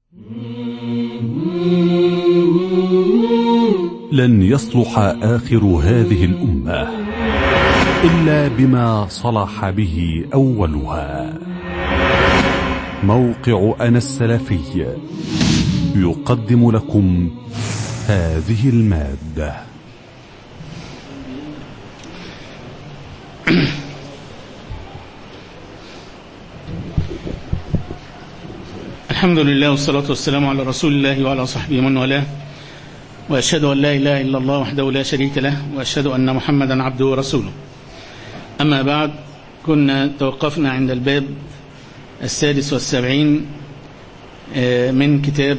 لن يصلح آخر هذه الأمة إلا بما صلح به أولها. موقع أنا السلفي يقدم لكم هذه المادة. الحمد لله والصلاة والسلام على رسول الله وعلى صحبه من والاه، وأشهد أن لا إله إلا الله وحده لا شريك له، وأشهد أن محمدا عبده ورسوله. أما بعد، كنا توقفنا عند الباب 76 من كتاب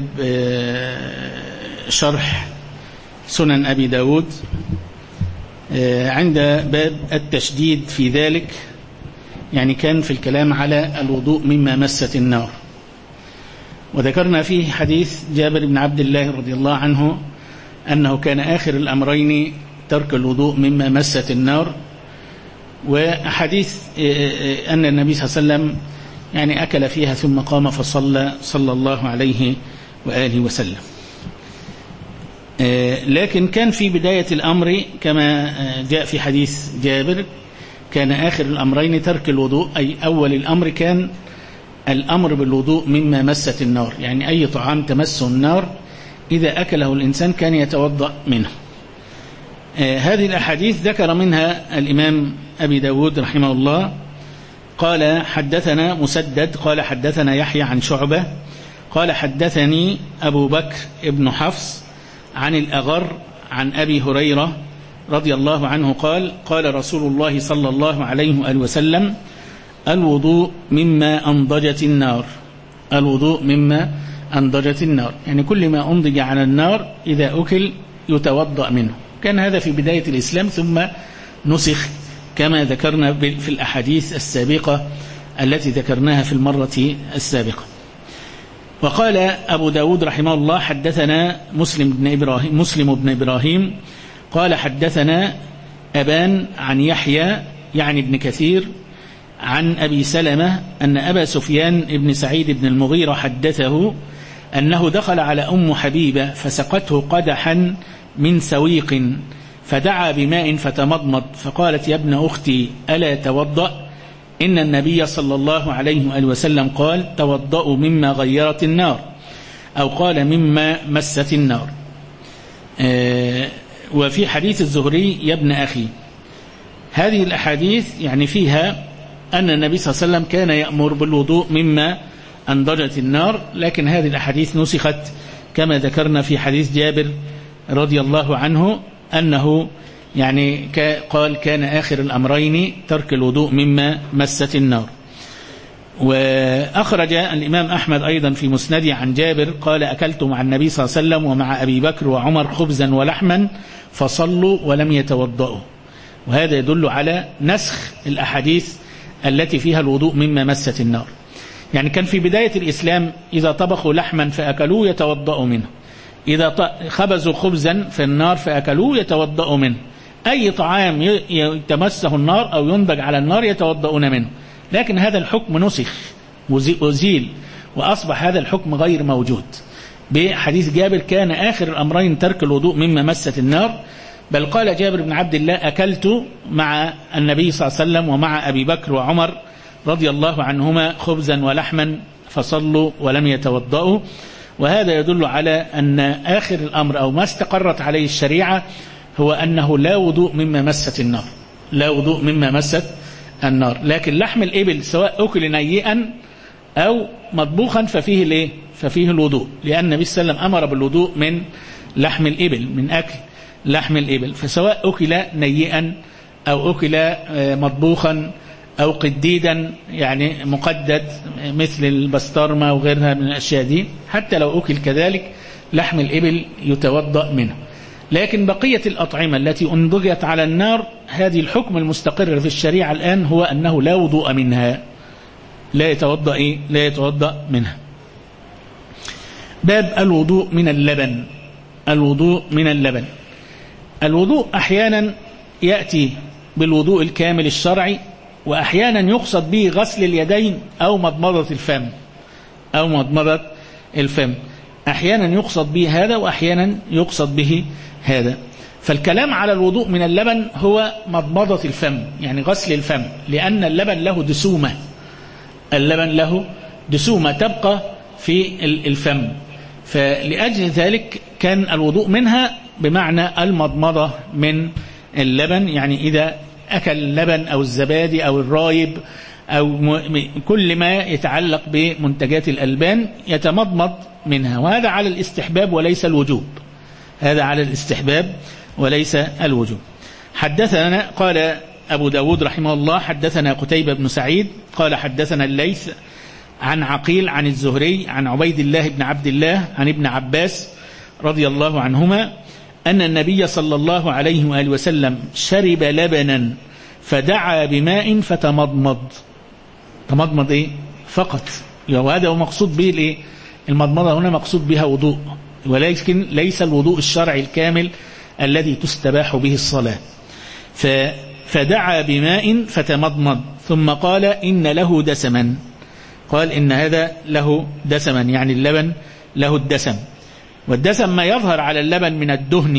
شرح سنن أبي داود، عند باب التشديد في ذلك، يعني كان في الكلام على الوضوء مما مست النار. وذكرنا فيه حديث جابر بن عبد الله رضي الله عنه أنه كان آخر الأمرين ترك الوضوء مما مست النار، وحديث أن النبي صلى الله عليه وسلم يعني أكل فيها ثم قام فصلى صلى الله عليه وآله وسلم. لكن كان في بداية الأمر كما جاء في حديث جابر كان آخر الأمرين ترك الوضوء، أي أول الأمر كان الأمر بالوضوء مما مست النار، يعني أي طعام تمسه النار إذا أكله الإنسان كان يتوضأ منه. هذه الأحاديث ذكر منها الإمام أبي داود رحمه الله، قال حدثنا مسدد قال حدثنا يحيى عن شعبة قال حدثني أبو بكر ابن حفص عن الأغر عن أبي هريرة رضي الله عنه قال قال رسول الله صلى الله عليه وآله وسلم: الوضوء مما أنضجت النار. الوضوء مما أنضجت النار، يعني كل ما أنضج على النار إذا أكل يتوضأ منه. كان هذا في بداية الإسلام، ثم نسخ كما ذكرنا في الأحاديث السابقة التي ذكرناها في المرة السابقة. وقال أبو داود رحمه الله حدثنا مسلم بن إبراهيم قال حدثنا أبان عن يحيى يعني ابن كثير عن أبي سلمة أن أبا سفيان بن سعيد بن المغيرة حدثه أنه دخل على أم حبيبة فسقته قدحا من سويق فدعا بماء فتمضمض فقالت: يا ابن أختي ألا توضأ؟ إن النبي صلى الله عليه وآله وسلم قال: توضأوا مما غيرت النار، أو قال مما مست النار. وفي حديث الزهري: يا ابن أخي. هذه الأحاديث يعني فيها أن النبي صلى الله عليه وسلم كان يأمر بالوضوء مما أنضجت النار، لكن هذه الأحاديث نسخت كما ذكرنا في حديث جابر رضي الله عنه أنه يعني قال كان آخر الأمرين ترك الوضوء مما مست النار. وأخرج الإمام أحمد أيضا في مسنده عن جابر قال: أكلت مع النبي صلى الله عليه وسلم ومع أبي بكر وعمر خبزا ولحما فصلوا ولم يتوضؤوا. وهذا يدل على نسخ الأحاديث التي فيها الوضوء مما مست النار. يعني كان في بداية الإسلام إذا طبخوا لحما فأكلوه يتوضأوا منه، إذا خبزوا خبزا في النار فأكلوه يتوضأوا منه، أي طعام يتمسه النار أو ينضج على النار يتوضأون منه. لكن هذا الحكم نسخ وزيل، وأصبح هذا الحكم غير موجود. بحديث جابر كان آخر الأمرين ترك الوضوء مما مست النار، بل قال جابر بن عبد الله: أكلت مع النبي صلى الله عليه وسلم ومع أبي بكر وعمر رضي الله عنهما خبزا ولحما فصلوا ولم يتوضؤوا. وهذا يدل على أن آخر الأمر أو ما استقرت عليه الشريعة هو أنه لا وضوء مما مست النار، لا وضوء مما مست النار. لكن لحم الإبل سواء أكل نيئا أو مطبوخا ففيه الوضوء، لأن النبي صلى الله عليه وسلم أمر بالوضوء من لحم الإبل، من أكل لحم الإبل، فسواء أكل نيئا أو أكل مطبوخا أو قديدا يعني مقدد مثل البسطرمة وغيرها من الأشياء دي، حتى لو أكل كذلك لحم الإبل يتوضأ منه. لكن بقية الأطعمة التي أنضجت على النار هذه الحكم المستقر في الشريعة الآن هو أنه لا وضوء منها، لا يتوضأ منها. باب الوضوء من اللبن. الوضوء من اللبن. الوضوء أحيانا يأتي بالوضوء الكامل الشرعي، وأحيانا يقصد به غسل اليدين أو مضمضة الفم الفم. أحيانا يقصد به هذا وأحيانا يقصد به هذا. فالكلام على الوضوء من اللبن هو مضمضة الفم، يعني غسل الفم، لأن اللبن له دسومة، اللبن له دسومة تبقى في الفم، فلأجل ذلك كان الوضوء منها بمعنى المضمضة من اللبن. يعني إذا أكل اللبن أو الزبادي أو الرايب أو كل ما يتعلق بمنتجات الألبان يتمضمض منها، وهذا على الاستحباب وليس الوجوب، هذا على الاستحباب وليس الوجوب. حدثنا قال أبو داود رحمه الله حدثنا قتيبة بن سعيد قال حدثنا الليث عن عقيل عن الزهري عن عبيد الله بن عبد الله عن ابن عباس رضي الله عنهما أن النبي صلى الله عليه وآله وسلم شرب لبنا فدعا بماء فتمضمض. تمضمض إيه؟ فقط. وهذا هو مقصود به الإيه؟ المضمضة هنا مقصود بها وضوء، ولكن ليس الوضوء الشرعي الكامل الذي تستباح به الصلاة. فدعا بماء فتمضمض ثم قال إن له دسما، قال إن هذا له دسما، يعني اللبن له الدسم، والدسم ما يظهر على اللبن من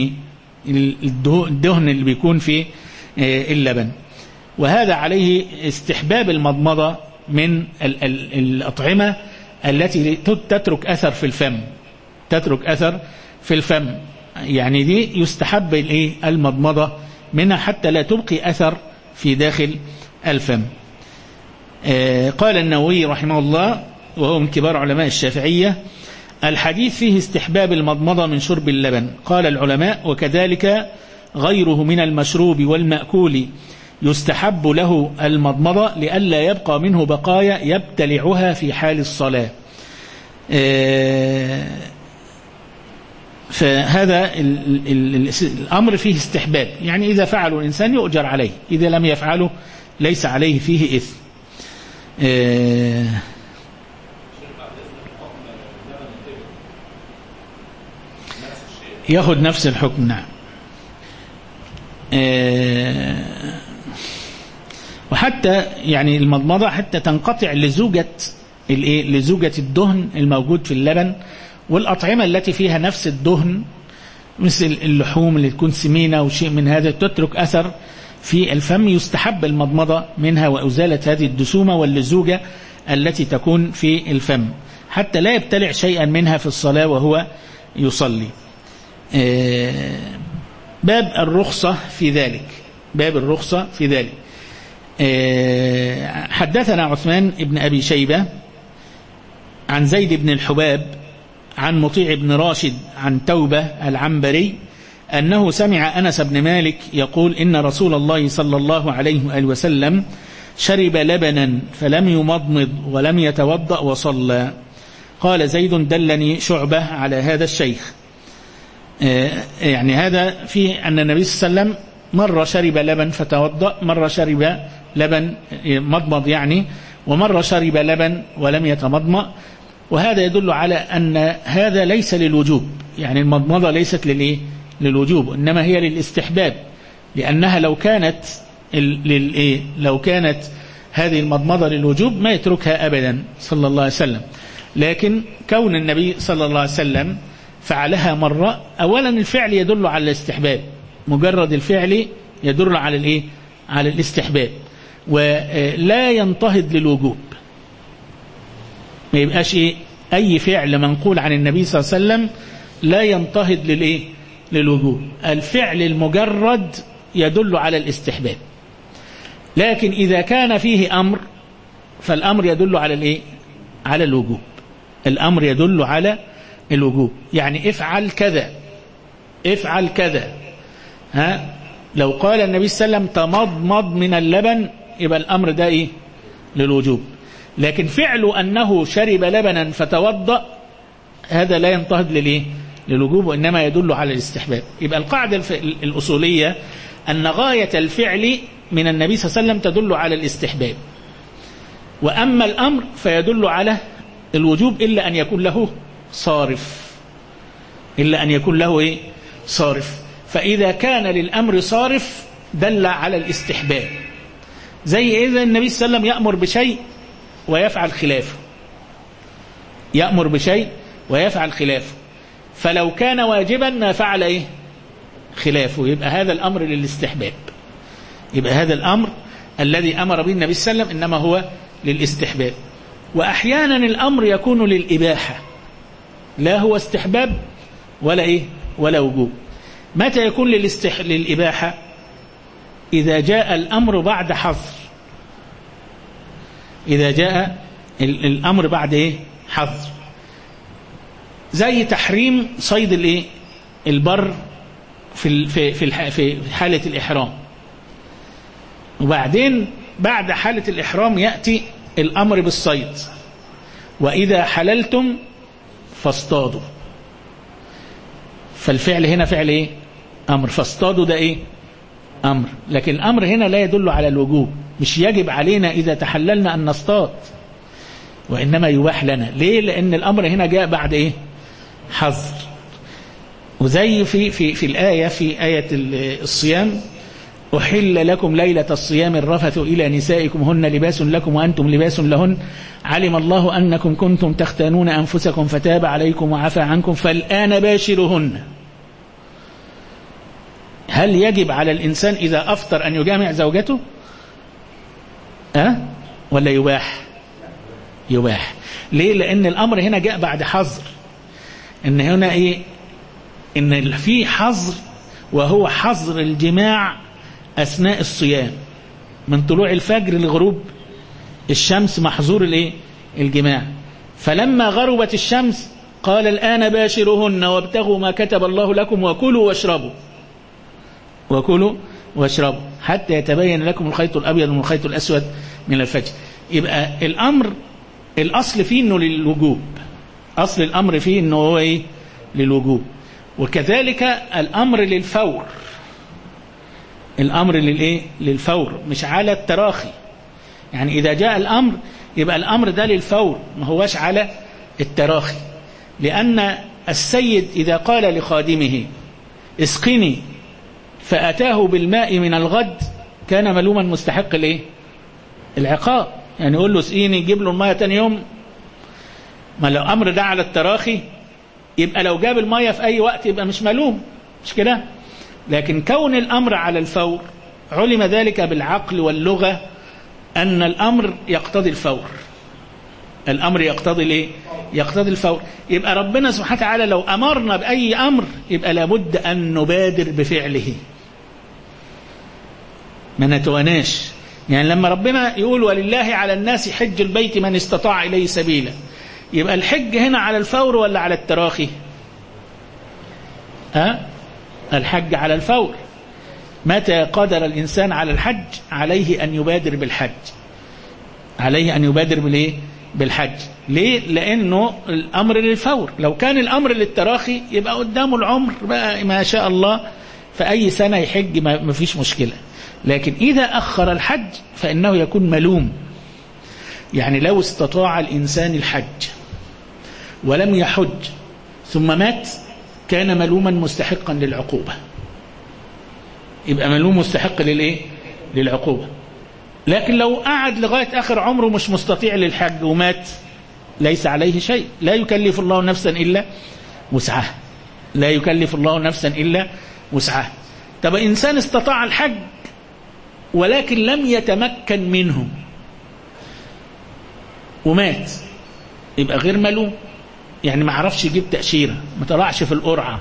الدهن اللي بيكون في اللبن. وهذا عليه استحباب المضمضة من الأطعمة التي تترك أثر في الفم، تترك أثر في الفم، يعني دي يستحب المضمضة منها حتى لا تبقي أثر في داخل الفم. قال النووي رحمه الله وهو من كبار علماء الشافعية الحديث فيه استحباب المضمضة من شرب اللبن. قال العلماء وكذلك غيره من المشروب والمأكول يستحب له المضمضة لئلا يبقى منه بقايا يبتلعها في حال الصلاة. فهذا الأمر فيه استحباب، يعني إذا فعله الإنسان يؤجر عليه، إذا لم يفعله ليس عليه فيه إثم. ياخذ نفس الحكم. نعم. وحتى يعني المضمضة حتى تنقطع لزوجة الدهن الموجود في اللبن، والأطعمة التي فيها نفس الدهن مثل اللحوم اللي تكون سمينة وشيء من هذا تترك أثر في الفم، يستحب المضمضة منها وأزالة هذه الدسومة واللزوجة التي تكون في الفم حتى لا يبتلع شيئا منها في الصلاة وهو يصلي. باب الرخصة في ذلك، باب الرخصة في ذلك. حدثنا عثمان بن أبي شيبة عن زيد بن الحباب عن مطيع بن راشد عن توبة العنبري أنه سمع أنس بن مالك يقول إن رسول الله صلى الله عليه وآله وسلم شرب لبنا فلم يمضمض ولم يتوضأ وصلى. قال زيد دلني شعبة على هذا الشيخ. يعني هذا فيه أن النبي صلى الله عليه وسلم مرة شرب لبن فتوضأ، مرة شرب لبن مضمض يعني، ومرة شرب لبن ولم يتمضمض، وهذا يدل على أن هذا ليس للوجوب، يعني المضمضة ليست للوجوب إنما هي للاستحباب، لأنها لو كانت هذه المضمضة للوجوب ما يتركها أبدا صلى الله عليه وسلم، لكن كون النبي صلى الله عليه وسلم فعلها مرة، أولا الفعل يدل على الاستحباب، مجرد الفعل يدل على على الاستحباب، ولا ينتهض للوجوب، ما يبقاش أي فعل منقول عن النبي صلى الله عليه وسلم لا ينتهض للوجوب. الفعل المجرد يدل على الاستحباب، لكن إذا كان فيه أمر فالأمر يدل على على الوجوب، الأمر يدل على الوجوب، يعني افعل كذا افعل كذا. لو قال النبي صلى الله عليه وسلم تمضمض من اللبن يبقى الأمر ده للوجوب، لكن فعل أنه شرب لبنا فتوضأ هذا لا ينتهض للوجوب وإنما يدل على الاستحباب. يبقى القاعدة الأصولية أن غاية الفعل من النبي صلى الله عليه وسلم تدل على الاستحباب، وأما الأمر فيدل على الوجوب إلا أن يكون له صارف، إلا أن يكون له صارف. فإذا كان للأمر صارف دل على الاستحباب، زي إذا النبي صلى الله عليه وسلم يأمر بشيء ويفعل خلافه، يأمر بشيء ويفعل خلافه، فلو كان واجبا ما فعل إيه؟ خلافه، يبقى هذا الأمر للاستحباب. يبقى هذا الأمر الذي أمر به النبي صلى الله عليه وسلم إنما هو للاستحباب. وأحيانا الأمر يكون للإباحة، لا هو استحباب ولا إيه؟ ولا وجوب. متى يكون للإباحة؟ إذا جاء الأمر بعد حظر. إذا جاء الأمر بعد إيه؟ حظر، زي تحريم صيد الإيه؟ البر في حالة الإحرام، وبعدين بعد حالة الإحرام يأتي الأمر بالصيد، وإذا حللتم فاصطادوا. فالفعل هنا فعل إيه؟ أمر. فاصطادوا ده إيه؟ أمر. لكن الأمر هنا لا يدل على الوجوب، مش يجب علينا إذا تحللنا أن نصطاد، وإنما يباح لنا. ليه؟ لأن الأمر هنا جاء بعد إيه؟ حظر. وزي في الآية، في آية الصيام: أحل لكم ليلة الصيام الرفث إلى نسائكم هن لباس لكم وأنتم لباس لهن علم الله أنكم كنتم تختانون أنفسكم فتاب عليكم وعفى عنكم فالآن باشرهن. هل يجب على الإنسان إذا أفطر أن يجامع زوجته؟ ولا يباح؟ يباح. ليه؟ لأن الأمر هنا جاء بعد حظر. إن هنا إيه؟ إن في حظر، وهو حظر الجماع أثناء الصيام من طلوع الفجر لغروب الشمس، محظور الإيه؟ الجماع. فلما غربت الشمس قال: الآن باشرهن وابتغوا ما كتب الله لكم وكلوا واشربوا، وكلوا واشربوا حتى يتبين لكم الخيط الأبيض من الخيط الأسود من الفجر. يبقى الأمر الأصل فيه إنه للوجوب، أصل الأمر فيه إنه هو إيه؟ للوجوب. وكذلك الأمر للفور، الأمر للإيه؟ للفور، مش على التراخي. يعني إذا جاء الأمر يبقى الأمر ده للفور، ما هوش على التراخي. لأن السيد إذا قال لخادمه اسقني فأتاه بالماء من الغد كان ملوما مستحق الإيه؟ العقاب. يعني يقول له اسقيني، يجيب له الماء تاني يوم. ما لو أمر ده على التراخي يبقى لو جاب الماء في أي وقت يبقى مش ملوم، مش كده؟ لكن كون الأمر على الفور علم ذلك بالعقل واللغة أن الأمر يقتضي الفور. الأمر يقتضي الايه؟ يقتضي الفور. يبقى ربنا سبحانه وتعالى لو أمرنا بأي أمر يبقى لابد أن نبادر بفعله، ما نتواناش. يعني لما ربنا يقول: ولله على الناس حج البيت من استطاع إليه سبيلا، يبقى الحج هنا على الفور ولا على التراخي؟ الحج على الفور. متى قدر الإنسان على الحج عليه أن يبادر بالحج، عليه أن يبادر بالإيه؟ بالحج. ليه؟ لأنه الأمر للفور. لو كان الأمر للتراخي يبقى قدامه العمر بقى ما شاء الله، فأي سنة يحج ما فيش مشكلة. لكن إذا أخر الحج فإنه يكون ملوم. يعني لو استطاع الإنسان الحج ولم يحج ثم مات كان ملوما مستحقا للعقوبة، يبقى ملوم مستحق للإيه؟ للعقوبة. لكن لو قعد لغاية آخر عمره مش مستطيع للحج ومات ليس عليه شيء. لا يكلف الله نفسا إلا وسعها، لا يكلف الله نفسا إلا وسعها. طب إنسان استطاع الحج ولكن لم يتمكن منه ومات يبقى غير ملوم. يعني ما عرفش يجيب تأشيرة، ما طلعش في القرعة،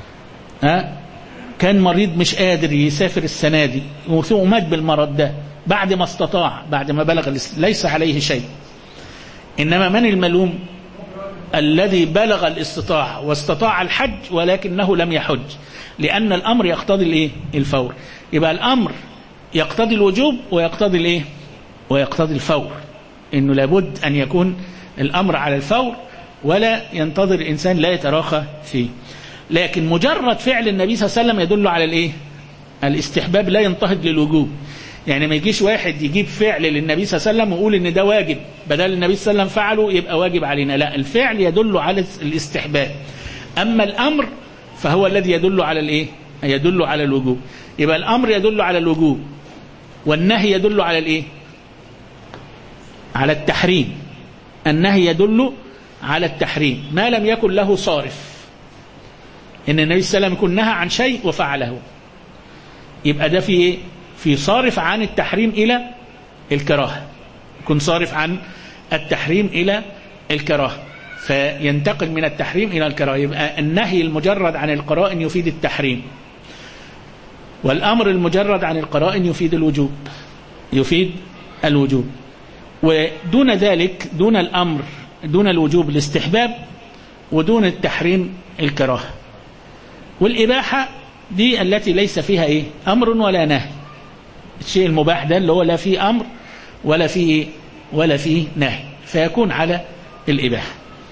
كان مريض مش قادر يسافر السنة دي ومات بالمرض ده بعد ما استطاع، بعد ما بلغ ليس عليه شيء. إنما من الملوم؟ الذي بلغ الاستطاعة واستطاع الحج ولكنه لم يحج، لأن الأمر يقتضي الإيه؟ الفور. يبقى الأمر يقتضي الوجوب ويقتضي الإيه؟ ويقتضي الفور، إنه لابد أن يكون الأمر على الفور ولا ينتظر الإنسان، لا يتراخى فيه. لكن مجرد فعل النبي صلى الله عليه وسلم يدل على الإيه؟ الاستحباب، لا ينتهض للوجوب. يعني ما يجيش واحد يجيب فعل للنبي صلى الله عليه وسلم ويقول إن ده واجب، بدل النبي صلى الله عليه وسلم فعله يبقى واجب علينا. لا، الفعل يدل على الاستحباب، أما الأمر فهو الذي يدل على الإيه؟ يدل على الوجوب. يبقى الأمر يدل على الوجوب والنهي يدل على الإيه؟ على التحريم. النهي يدل على التحريم ما لم يكن له صارف، إن النبي صلى الله عليه وسلم يكون نهى عن شيء وفعله، يبقى ده في صارف عن التحريم إلى الكراهة، يكون صارف عن التحريم إلى الكراهة، فينتقل من التحريم إلى الكراهة. يبقى النهي المجرد عن القرائن يفيد التحريم، والأمر المجرد عن القرائن يفيد الوجوب، يفيد الوجوب. ودون ذلك دون الأمر دون الوجوب الاستحباب، ودون التحريم الكراهة. والإباحة دي التي ليس فيها أمر ولا نهي، الشيء المباح ده اللي هو لا فيه أمر ولا فيه نهي، فيكون على الإباحة.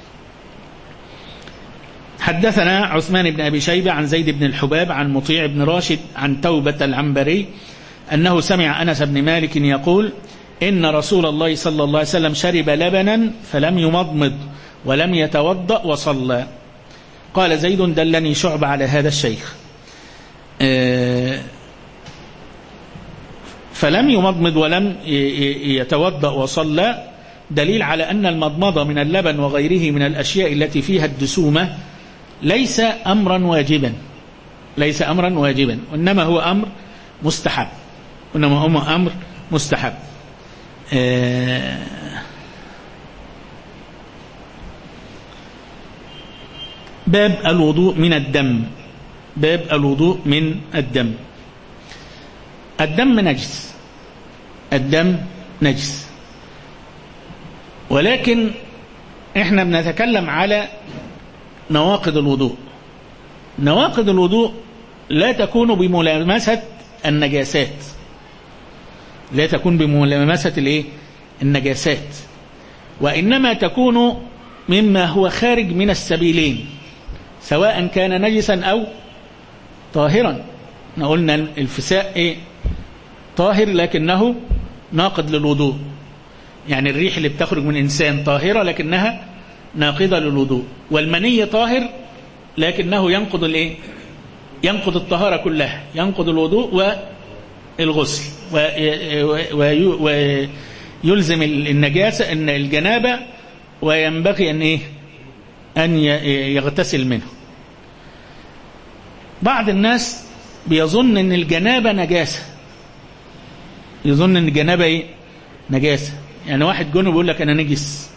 حدثنا عثمان بن أبي شيبة عن زيد بن الحباب عن مطيع بن راشد عن توبة العنبري أنه سمع أنس بن مالك يقول إن رسول الله صلى الله عليه وسلم شرب لبنا فلم يمضمض ولم يتوضأ وصلى. قال زيد دلني شعبة على هذا الشيخ. فلم يمضمض ولم يتوضأ وصلى دليل على أن المضمضة من اللبن وغيره من الأشياء التي فيها الدسومة ليس أمرا واجبا، ليس أمرا واجبا، وإنما هو أمر مستحب، وإنما هو أمر مستحب. باب الوضوء من الدم. باب الوضوء من الدم. الدم نجس، الدم نجس، ولكن احنا بنتكلم على نواقض الوضوء. نواقض الوضوء لا تكون بملامسة النجاسات، لا تكون بملامسة النجاسات، وإنما تكون مما هو خارج من السبيلين، سواء كان نجسا أو طاهرا. قلنا الفساء طاهر لكنه ناقض للوضوء، يعني الريح اللي بتخرج من إنسان طاهرة لكنها ناقضة للوضوء، والمني طاهر لكنه ينقض الطهارة كلها، ينقض الوضوء والغسل، ويلزم النجاسة إن الجنابة، وينبغي أن يغتسل منه. بعض الناس بيظن أن الجنابة نجاسة، يظن أن الجنابة نجاسة، يعني واحد جنوب يقول لك أنا نجس.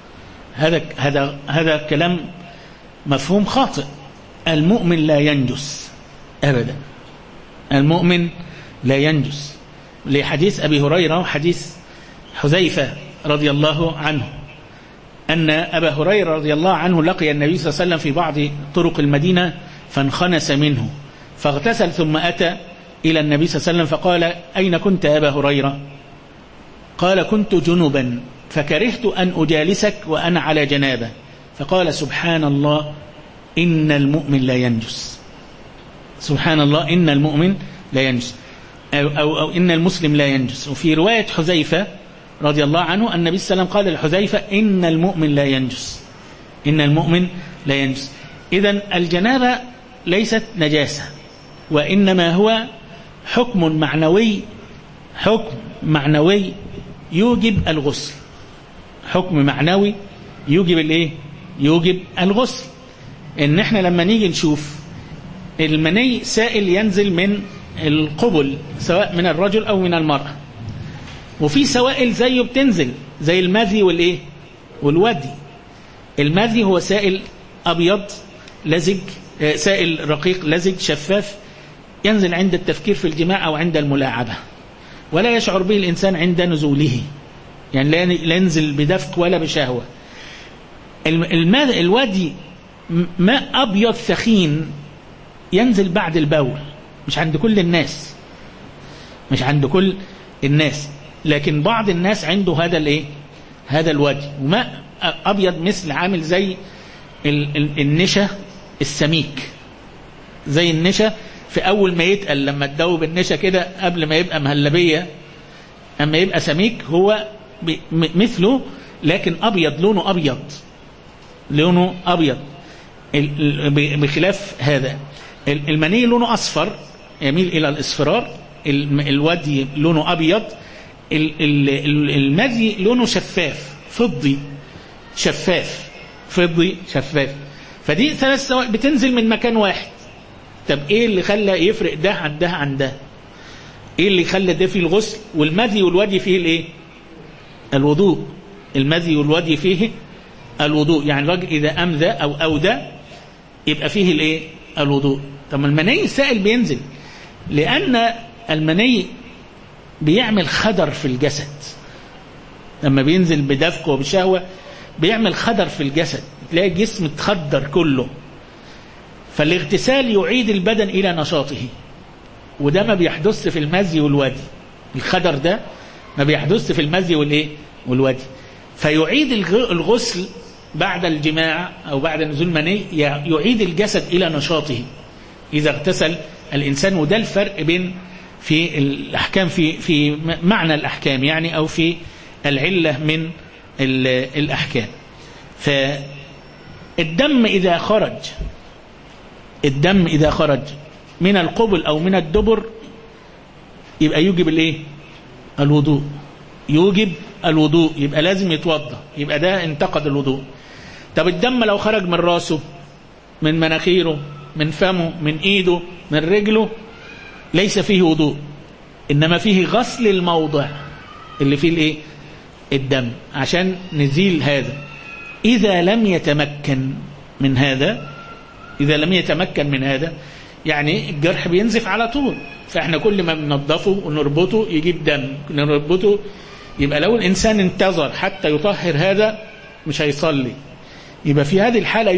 هذا كلام مفهوم خاطئ. المؤمن لا ينجس أبدا، المؤمن لا ينجس، لحديث أبي هريرة وحديث حذيفة رضي الله عنه أن أبا هريرة رضي الله عنه لقي النبي صلى الله عليه وسلم في بعض طرق المدينة فانخنس منه، فاغتسل ثم أتى إلى النبي صلى الله عليه وسلم فقال أين كنت يا أبا هريرة؟ قال كنت جنبا فكرهت أن أجالسك وأنا على جنابة. فقال سبحان الله إن المؤمن لا ينجس، سبحان الله إن المؤمن لا ينجس، أو إن المسلم لا ينجس. وفي رواية حذيفة رضي الله عنه النبي صلى الله عليه وسلم قال لحذيفة إن المؤمن لا ينجس، إن المؤمن لا ينجس. إذن الجنابة ليست نجاسة، وإنما هو حكم معنوي، حكم معنوي يوجب الغسل، حكم معنوي يوجب يوجب الغسل. إن احنا لما نيجي نشوف المني سائل ينزل من القبل سواء من الرجل أو من المرأة، وفي سوائل زيه بتنزل زي المذي والودي. المذي هو سائل أبيض لزج، سائل رقيق لزج شفاف، ينزل عند التفكير في الجماع أو عند الملاعبة، ولا يشعر به الإنسان عند نزوله، يعني لا ينزل بدفق ولا بشهوة. الودي ماء أبيض ثخين ينزل بعد البول، مش عند كل الناس، مش عند كل الناس، لكن بعض الناس عنده هذا الودي، وماء أبيض مثل عامل زي النشا السميك، زي النشا في أول ما يتقل، لما تدوب النشا كده قبل ما يبقى مهلبية، أما يبقى سميك هو مثله، لكن أبيض، لونه أبيض، لونه أبيض، بخلاف هذا. المني لونه أصفر يميل إلى الإصفرار، الودي لونه أبيض، المذي لونه شفاف فضي شفاف، فضي شفاف. فدي 3 سوائل بتنزل من مكان واحد. طب ايه اللي خلى يفرق ده عن ده عن ده؟ ايه اللي خلى ده فيه الغسل والمذي والودي فيه الايه؟ الوضوء. المذي والودي فيه الوضوء. يعني الراجل اذا امذى او اودى يبقى فيه الايه؟ الوضوء. طب المني السائل بينزل لان المني بيعمل خدر في الجسد. لما بينزل بدفق وبشهوة بيعمل خدر في الجسد، تلاقي الجسم اتخدر كله. فالاغتسال يعيد البدن إلى نشاطه، وده ما بيحدث في المزي والودي. الخدر ده ما بيحدث في المزي والإيه؟ والودي. فيعيد الغسل بعد الجماع أو بعد نزول مني، يعيد الجسد إلى نشاطه إذا اغتسل الإنسان. وده الفرق بين في الأحكام في معنى الأحكام يعني، أو في العلة من الأحكام. فالدم إذا خرج من القبل أو من الدبر يبقى يوجب الإيه؟ الوضوء. يوجب الوضوء، يبقى لازم يتوضأ، يبقى ده انتقد الوضوء. طب الدم لو خرج من راسه، من مناخيره، من فمه، من إيده، من رجله، ليس فيه وضوء، إنما فيه غسل الموضع اللي فيه الإيه؟ الدم، عشان نزيل هذا. إذا لم يتمكن من هذا يعني الجرح بينزف على طول، فإحنا كل ما بننضفه ونربطه يجيب دم، نربطه. يبقى لو الإنسان انتظر حتى يطهر هذا مش هيصلي. يبقى في هذه الحالة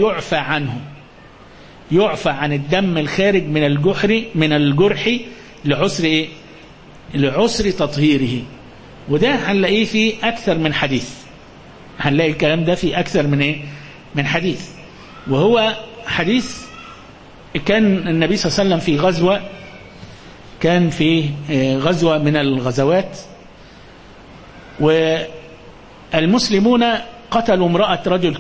يعفى عن الدم الخارج من الجرح لعسر إيه؟ لعسر تطهيره. وده هنلاقيه في أكثر من حديث. هنلاقي الكلام ده في أكثر من إيه؟ من حديث. وهو حديث كان النبي صلى الله عليه وسلم في غزوة، كان في غزوة من الغزوات، والمسلمون قتلوا امرأة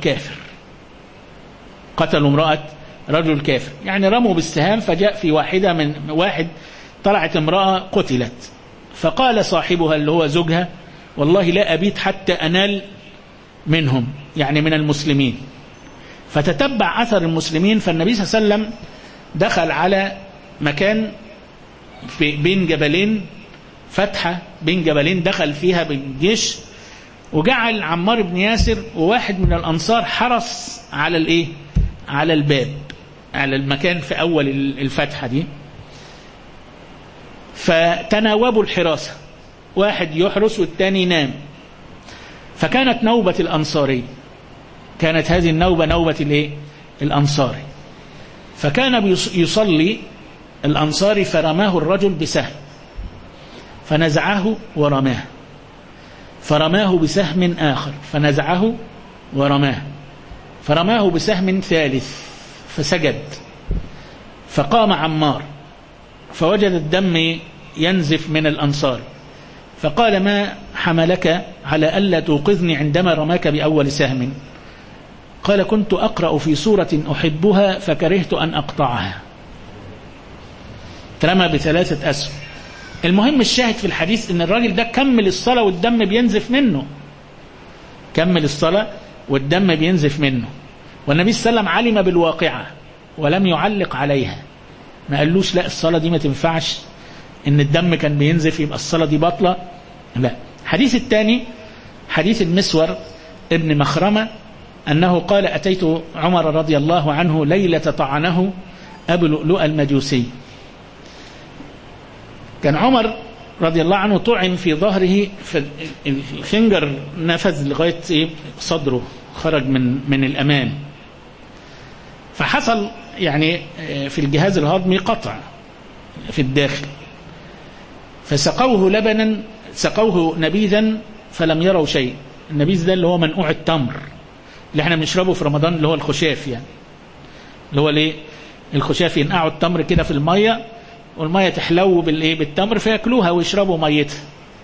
رجل كافر، يعني رموا بالسهام، فجاء في واحد طلعت امرأة قتلت، فقال صاحبها اللي هو زوجها: والله لا أبيت حتى أنال منهم، يعني من المسلمين. فتتبع أثر المسلمين، فالنبي صلى الله عليه وسلم دخل على مكان بين جبلين، فتحة بين جبلين دخل فيها بالجيش، وجعل عمار بن ياسر وواحد من الأنصار حرس على الإيه؟ على الباب، على المكان في أول الفتحة دي. فتناوبوا الحراسة، واحد يحرس والتاني نام. فكانت نوبة الأنصاري، كانت هذه النوبة نوبة الإيه؟ الأنصاري. فكان يصلي الأنصاري، فرماه الرجل بسهم، فنزعه ورماه، فرماه بسهم آخر، فنزعه ورماه، فرماه بسهم ثالث، فسجد. فقام عمار فوجد الدم ينزف من الأنصار، فقال: ما حملك على ألا توقظني عندما رماك بأول سهم؟ قال: كنت أقرأ في سورة أحبها فكرهت أن أقطعها. ترمى ب3 أسهم. المهم الشاهد في الحديث ان الراجل ده كمل الصلاة والدم بينزف منه، كمل الصلاة والدم بينزف منه. والنبي صلى الله عليه وسلم علم بالواقعة ولم يعلق عليها، ما قالوش لا الصلاة دي ما تنفعش، ان الدم كان بينزف يبقى الصلاة دي باطلة، لا. الحديث الثاني حديث المسور ابن مخرمة أنه قال: أتيت عمر رضي الله عنه ليلة طعنه أبو لؤلؤ المجوسي. كان عمر رضي الله عنه طعن في ظهره، الخنجر نفذ لغاية صدره، خرج من الأمام، فحصل يعني في الجهاز الهضمي قطع في الداخل، فسقوه لبنا، سقوه نبيذا فلم يروا شيء. النبيذ ده اللي هو منقوع التمر اللي احنا بنشربه في رمضان، اللي هو الخشاف، يعني اللي هو ليه الخشاف، ينقعوا التمر كده في المية، والمية تحلو بالتمر فيأكلوها ويشربوا ميتها.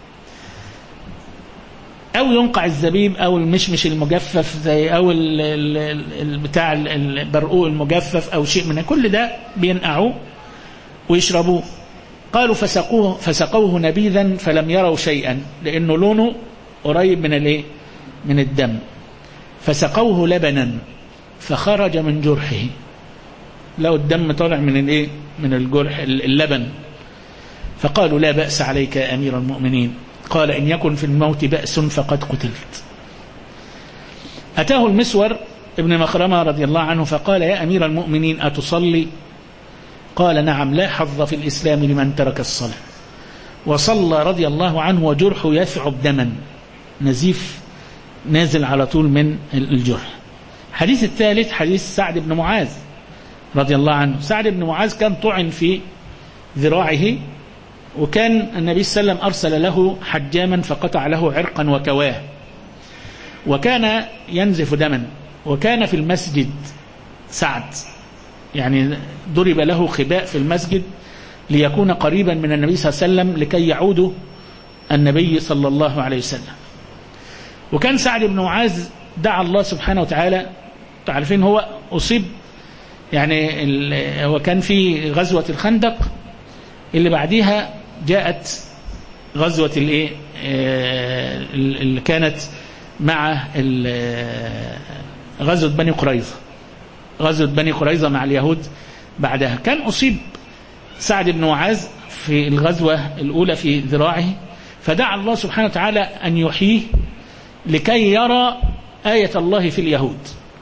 أو ينقع الزبيب أو المشمش المجفف زي، أو بتاع البرقوق المجفف أو شيء من كل ده بينقعوه ويشربوه. قالوا فسقوه نبيذا فلم يروا شيئا، لأنه لونه قريب من الدم. فسقوه لبنا فخرج من جرحه، لو الدم طالع من الايه، من الجرح اللبن. فقالوا لا بأس عليك يا أمير المؤمنين. قال إن يكن في الموت بأس فقد قتلت. أتاه المسور ابن مخرمة رضي الله عنه فقال يا أمير المؤمنين أتصلي؟ قال نعم، لا حظ في الإسلام لمن ترك الصلاة. وصلى رضي الله عنه وجرحه يثعب دما، نزيف نازل على طول من الجرح. الحديث الثالث حديث سعد بن معاذ رضي الله عنه. سعد بن معاذ كان طعن في ذراعه، وكان النبي صلى الله عليه وسلم أرسل له حجاما فقطع له عرقا وكواه، وكان ينزف دما. وكان في المسجد سعد، يعني ضرب له خباء في المسجد ليكون قريبا من النبي صلى الله عليه وسلم لكي يعود النبي صلى الله عليه وسلم. وكان سعد بن معاذ دعا الله سبحانه وتعالى، تعرفين هو أصيب، يعني هو كان في غزوة الخندق اللي بعديها جاءت غزوة اللي كانت مع غزوة بني قريظة، غزوة بني قريظة مع اليهود بعدها. كان أصيب سعد بن معاذ في الغزوة الأولى في ذراعه، فدعا الله سبحانه وتعالى أن يحييه لكي يرى آية الله في اليهود،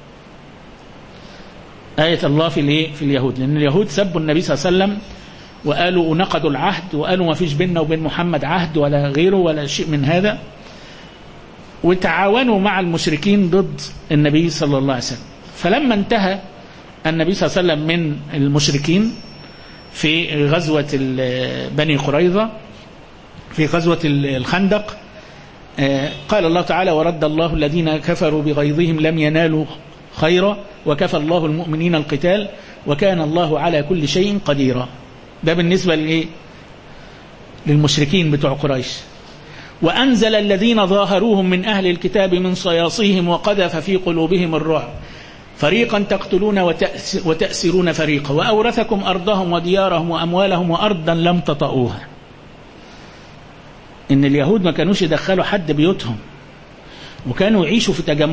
آية الله في اليهود، لأن اليهود سبوا النبي صلى الله عليه وسلم وقالوا ونقضوا العهد وقالوا ما فيش بيننا وبين محمد عهد ولا غيره ولا شيء من هذا، وتعاونوا مع المشركين ضد النبي صلى الله عليه وسلم. فلما انتهى النبي صلى الله عليه وسلم من المشركين في غزوة بني قريظة في غزوة الخندق، قال الله تعالى ورد الله الذين كفروا بغيظهم لم ينالوا خيرا وكفى الله المؤمنين القتال وكان الله على كل شيء قديرا. ده بالنسبة للمشركين بتوع قريش. وأنزل الذين ظاهروهم من أهل الكتاب من صياصيهم وقذف في قلوبهم الرعب فريقا تقتلون وتأسرون فريقا وأورثكم أرضهم وديارهم وأموالهم وأرضا لم تطئوها. إن اليهود ما كانوش يدخلوا حد بيوتهم، وكانوا يعيشوا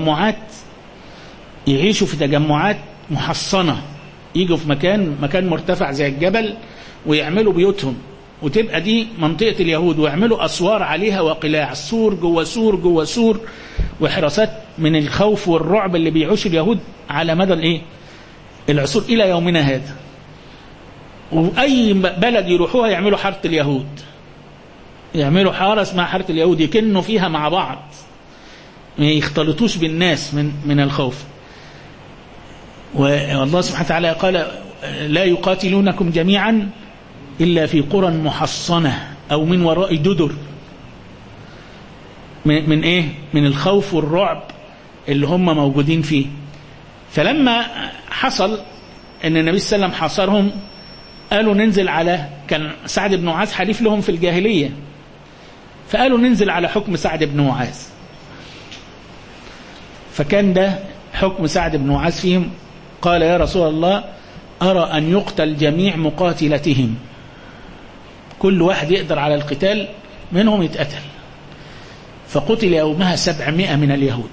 في تجمعات محصنة، يجوا في مكان مرتفع زي الجبل ويعملوا بيوتهم، وتبقى دي منطقة اليهود، ويعملوا أسوار عليها وقلاع، سور جوه سور جوه سور، وحراسات من الخوف والرعب اللي بيعيش اليهود على مدى العصور إلى يومنا هذا. وأي بلد يروحوها يعملوا حارة اليهود، يعملوا حارة اسمها حارة اليهود، يكنوا فيها مع بعض، ما يختلطوش بالناس من الخوف. والله سبحانه وتعالى قال لا يقاتلونكم جميعا إلا في قرى محصنة أو من وراء جدر، من إيه؟ من الخوف والرعب اللي هم موجودين فيه. فلما حصل أن النبي صلى الله عليه وسلم حاصرهم، قالوا ننزل على، كان سعد بن معاذ حليف لهم في الجاهلية، فقالوا ننزل على حكم سعد بن معاذ. فكان ده حكم سعد بن معاذ فيهم. قال يا رسول الله أرى أن يقتل جميع مقاتلتهم، كل واحد يقدر على القتال منهم يتقتل. فقتل يومها 700 من اليهود،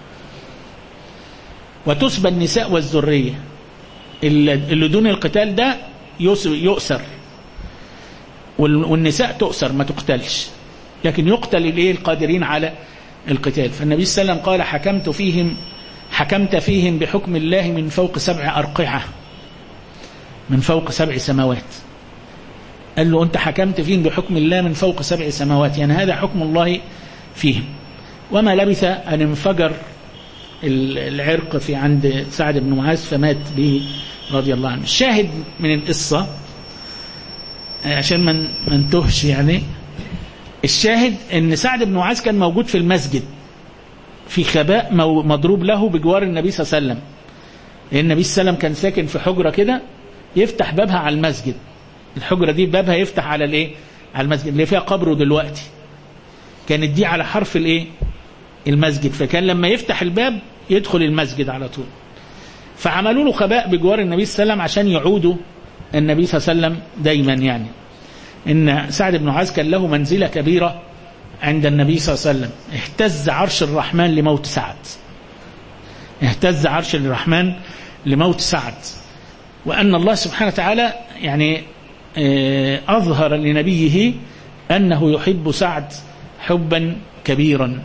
وتسبى النساء والذرية، اللي دون القتال ده يؤسر، والنساء تؤسر ما تقتلش، لكن يقتل القادرين على القتال. فالنبي صلى الله عليه وسلم قال حكمت فيهم بحكم الله من فوق 7 أرقعة، من فوق 7 سماوات. قال له أنت حكمت فيهم بحكم الله من فوق 7 سماوات، يعني هذا حكم الله فيهم. وما لبث أن انفجر العرق في عند سعد بن معاذ فمات به رضي الله عنه. الشاهد من القصة عشان ما ننتهش، يعني الشاهد ان سعد بن معاذ كان موجود في المسجد في خباء مضروب له بجوار النبي صلى الله عليه وسلم، لأن النبي صلى الله عليه وسلم كان ساكن في حجرة كده يفتح بابها على المسجد، الحجرة دي بابها يفتح على على المسجد اللي فيها قبره دلوقتي، كانت دي على حرف المسجد، فكان لما يفتح الباب يدخل المسجد على طول. فعملوا له خباء بجوار النبي صلى الله عليه وسلم عشان يعودوا النبي صلى الله عليه وسلم دايما. يعني إن سعد بن معاذ كان له منزلة كبيرة عند النبي صلى الله عليه وسلم، اهتز عرش الرحمن لموت سعد. اهتز عرش الرحمن لموت سعد، وأن الله سبحانه وتعالى يعني أظهر لنبيه أنه يحب سعد حبا كبيرا.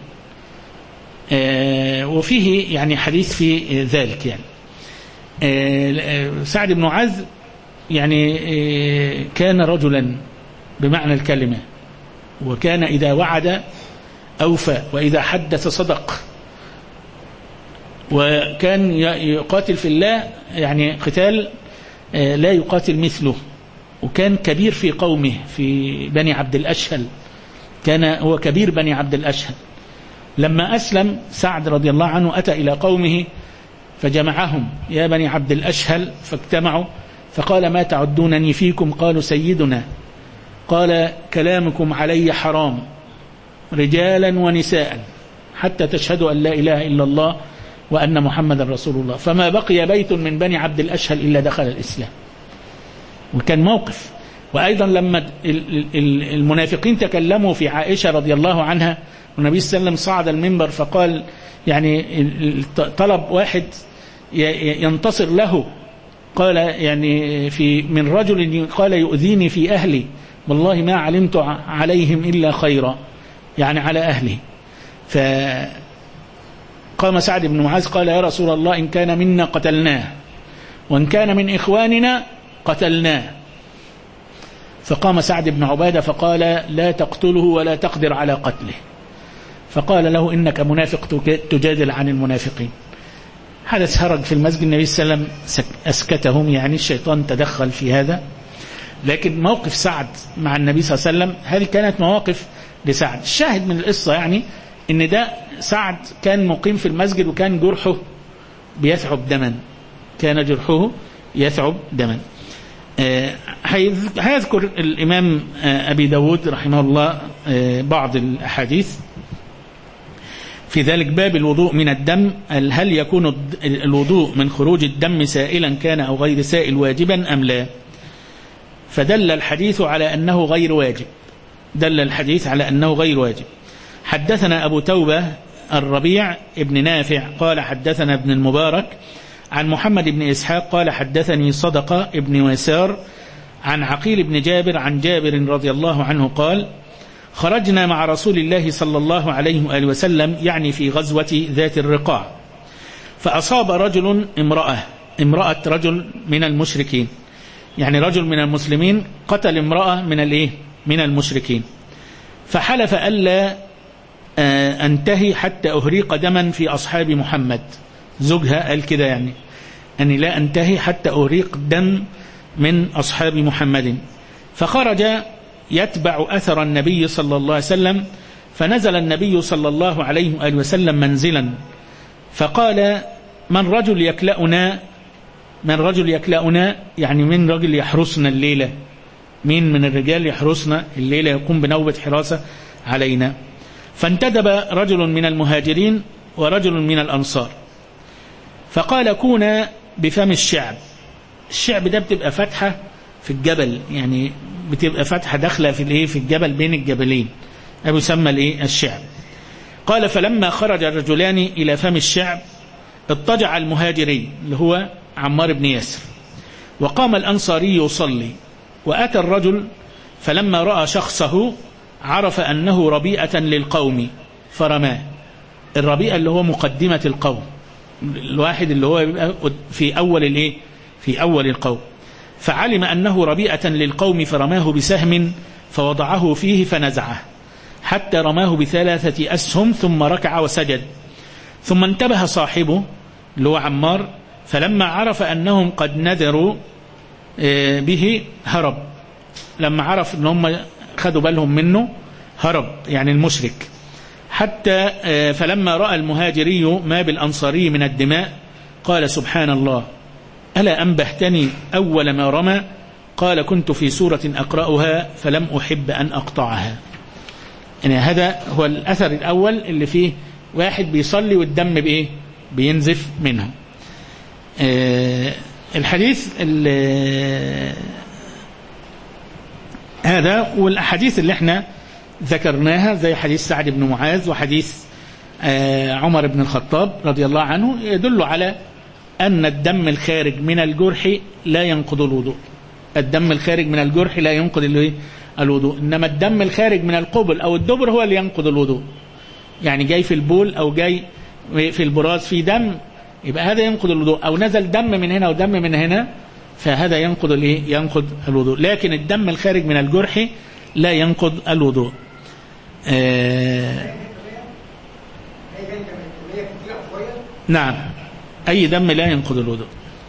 وفيه يعني حديث في ذلك. يعني سعد بن معاذ يعني كان رجلا بمعنى الكلمة، وكان إذا وعد أوفى، وإذا حدث صدق، وكان يقاتل في الله يعني قتال لا يقاتل مثله، وكان كبير في قومه في بني عبد الأشهل، كان هو كبير بني عبد الأشهل. لما أسلم سعد رضي الله عنه أتى إلى قومه فجمعهم: يا بني عبد الأشهل، فاجتمعوا فقال: ما تعدونني فيكم؟ قالوا: سيدنا. قال: كلامكم علي حرام رجالا ونساء حتى تشهدوا أن لا إله إلا الله وأن محمد رسول الله. فما بقي بيت من بني عبد الأشهل إلا دخل الإسلام. وكان موقف. وأيضا لما المنافقين تكلموا في عائشة رضي الله عنها، والنبي صلى الله عليه وسلم صعد المنبر فقال يعني طلب واحد ينتصر له، قال يعني من رجل قال: يؤذيني في أهلي والله ما علمت عليهم إلا خيرا، يعني على أهله. فقام سعد بن معاذ قال: يا رسول الله، إن كان منا قتلناه، وإن كان من إخواننا قتلناه. فقام سعد بن عبادة فقال: لا تقتله ولا تقدر على قتله. فقال له: إنك منافق تجادل عن المنافقين. حدث هرج في المسجد، النبي صلى الله عليه وسلم أسكتهم، يعني الشيطان تدخل في هذا. لكن موقف سعد مع النبي صلى الله عليه وسلم هذه كانت مواقف لسعد. الشاهد من القصة يعني إن ده سعد كان مقيم في المسجد، وكان جرحه بيثعب دما، كان جرحه يثعب دما. هيذكر الإمام أبي داود رحمه الله بعض الأحاديث في ذلك. باب الوضوء من الدم، هل يكون الوضوء من خروج الدم سائلا كان أو غير سائل واجبا أم لا؟ فدل الحديث على أنه غير واجب، دل الحديث على أنه غير واجب. حدثنا أبو توبة الربيع ابن نافع قال حدثنا ابن المبارك عن محمد بن إسحاق قال حدثني صدقة ابن يسار عن عقيل بن جابر عن جابر رضي الله عنه قال: خرجنا مع رسول الله صلى الله عليه وآله وسلم، يعني في غزوة ذات الرقاع، فأصاب رجل امرأة رجل من المشركين، يعني رجل من المسلمين قتل امرأة من المشركين، فحلف ألا أنتهي حتى أهريق دما في أصحاب محمد. زوجها قال كده، يعني أني لا أنتهي حتى أهريق دم من أصحاب محمد. فخرج يتبع أثر النبي صلى الله عليه وسلم، فنزل النبي صلى الله عليه وآله وسلم منزلا، فقال: من رجل يكلأنا، يعني من رجل يحرسنا الليلة، مين من الرجال يحرسنا الليلة يقوم بنوبة حراسة علينا؟ فانتدب رجل من المهاجرين ورجل من الأنصار، فقال: كونا بفم الشعب. الشعب ده بتبقى فتحة في الجبل، يعني بتبقى فتحة داخلة في الجبل بين الجبلين، أو يسمى الشعب. قال: فلما خرج الرجلان إلى فم الشعب اضطجع المهاجري اللي هو عمار بن ياسر، وقام الأنصاري يصلي، وأتى الرجل فلما رأى شخصه عرف أنه ربيئة للقوم فرماه. الربيئة اللي هو مقدمة القوم، الواحد اللي هو يبقى في أول القوم، فعلم أنه ربيئة للقوم فرماه بسهم فوضعه فيه فنزعه حتى رماه ب3 أسهم، ثم ركع وسجد. ثم انتبه صاحبه اللي هو عمار، فلما عرف أنهم قد نذروا به هرب. لما عرف أنهم خدوا بالهم منه هرب، يعني المشرك. حتى فلما رأى المهاجري ما بالأنصاري من الدماء قال: سبحان الله، ألا أنبهتني أول ما رمى؟ قال: كنت في سورة أقرأها فلم أحب أن أقطعها. يعني هذا هو الأثر الأول اللي فيه واحد بيصلي والدم بينزف منه. الحديث هذا والأحاديث اللي احنا ذكرناها زي حديث سعد بن معاذ وحديث عمر بن الخطاب رضي الله عنه يدل على أن الدم الخارج من الجرح لا ينقض الوضوء. الدم الخارج من الجرح لا ينقض الوضوء، إنما الدم الخارج من القبل أو الدبر هو اللي ينقض الوضوء. يعني جاي في البول أو جاي في البراز في دم، يبقى هذا ينقض الوضوء. أو نزل دم من هنا ودم من هنا، فهذا ينقض ينقض الوضوء. لكن الدم الخارج من الجرح لا ينقض الوضوء. نعم، أي دم لا ينقض الوضوء.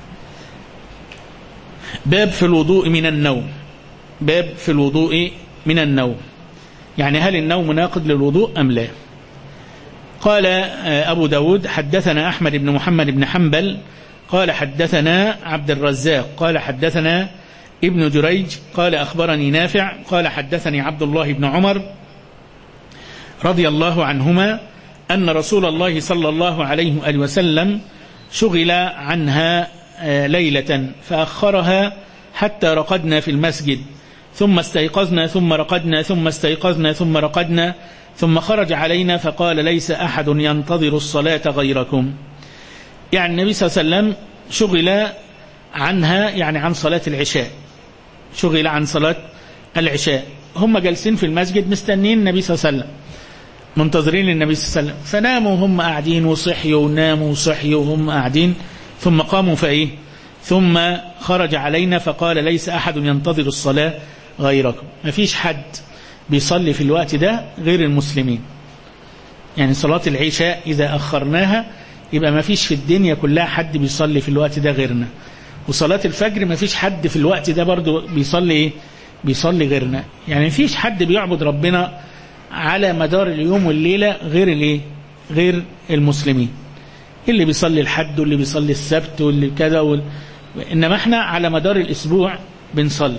باب في الوضوء من النوم. باب في الوضوء من النوم، يعني هل النوم ناقض للوضوء أم لا؟ قال أبو داود حدثنا أحمد بن محمد بن حنبل قال حدثنا عبد الرزاق قال حدثنا ابن جريج قال أخبرني نافع قال حدثني عبد الله بن عمر رضي الله عنهما أن رسول الله صلى الله عليه وآله وسلم شغل عنها ليلة فأخرها حتى رقدنا في المسجد، ثم استيقظنا ثم رقدنا ثم استيقظنا ثم رقدنا، ثم خرج علينا فقال ليس أحد ينتظر الصلاة غيركم. يعني النبي صلى الله عليه وسلم شغل عنها، يعني عن صلاة العشاء، شغل عن صلاة العشاء. هم جالسين في المسجد مستنين النبي صلى الله عليه وسلم، منتظرين النبي صلى الله عليه وسلم، فناموا هم قاعدين وصحيوا وناموا وصحيوا وهم قاعدين، ثم قاموا فإيه، ثم خرج علينا فقال ليس أحد ينتظر الصلاة غيركم. ما فيش حد بيصلي في الوقت ده غير المسلمين. يعني صلاة العشاء إذا أخرناها يبقى ما فيش في الدنيا كلها حد بيصلي في الوقت ده غيرنا، وصلاة الفجر ما فيش حد في الوقت ده برضو بيصلي إيه؟ بيصلي غيرنا. يعني ما فيش حد بيعبد ربنا على مدار اليوم والليلة غير غير المسلمين، اللي بيصلي الحد واللي بيصلي السبت واللي كذا إنما احنا على مدار الأسبوع بنصلي.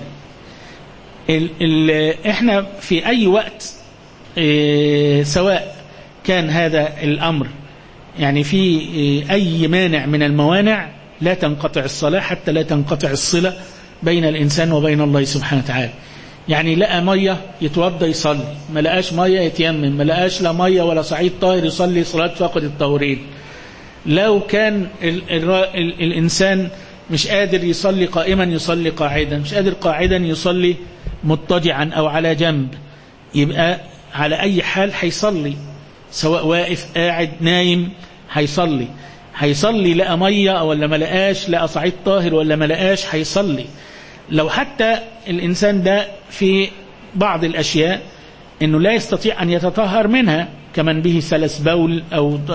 احنا في أي وقت سواء كان هذا الأمر يعني في أي مانع من الموانع لا تنقطع الصلاة حتى لا تنقطع الصلة بين الإنسان وبين الله سبحانه وتعالى. يعني لقى مية يتوضى يصلي، ما لقاش مية يتيمم، ما لقاش لا مية ولا صعيد طاهر يصلي صلاة فاقد الطهورين. لو كان الإنسان مش قادر يصلي قائما يصلي قاعدا، مش قادر قاعدا يصلي مضطجعا أو على جنب، يبقى على أي حال هيصلي، سواء واقف قاعد نايم هيصلي لقى مية ولا ما لقاش، لقى صعيد طاهر ولا ما لقاش، هيصلي. لو حتى الإنسان ده في بعض الأشياء إنه لا يستطيع أن يتطهر منها، كمن به سلس بول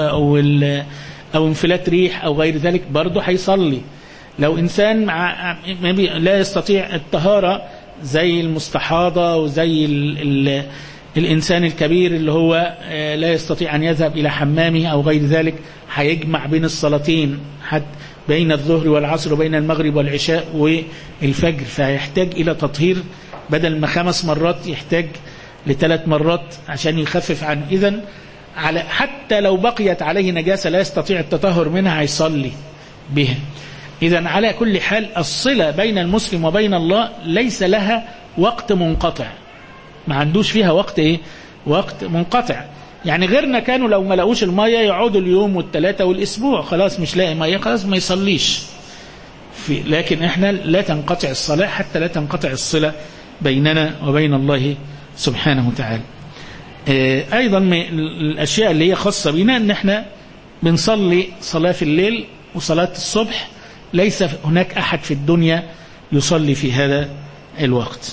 أو انفلات ريح أو غير ذلك، برضه هيصلي. لو إنسان لا يستطيع الطهارة زي المستحاضة وزي الإنسان الكبير اللي هو لا يستطيع أن يذهب إلى حمامه أو غير ذلك، هيجمع بين الصلاتين حتى بين الظهر والعصر وبين المغرب والعشاء والفجر، فيحتاج إلى تطهير، بدل ما 5 مرات يحتاج ل3 مرات عشان يخفف عنه. إذن حتى لو بقيت عليه نجاسة لا يستطيع التطهر منها هيصلي بها. إذن على كل حال الصلة بين المسلم وبين الله ليس لها وقت منقطع، ما عندوش فيها وقت منقطع. يعني غيرنا كانوا لو ما لقوش المية يقعدوا اليوم والثلاثة والأسبوع، خلاص مش لاقي مية خلاص ما يصليش. لكن احنا لا تنقطع الصلاة حتى لا تنقطع الصلة بيننا وبين الله سبحانه وتعالى. أيضا من الأشياء اللي هي خاصة بنا أن احنا بنصلي صلاة في الليل وصلاة الصبح، ليس هناك أحد في الدنيا يصلي في هذا الوقت.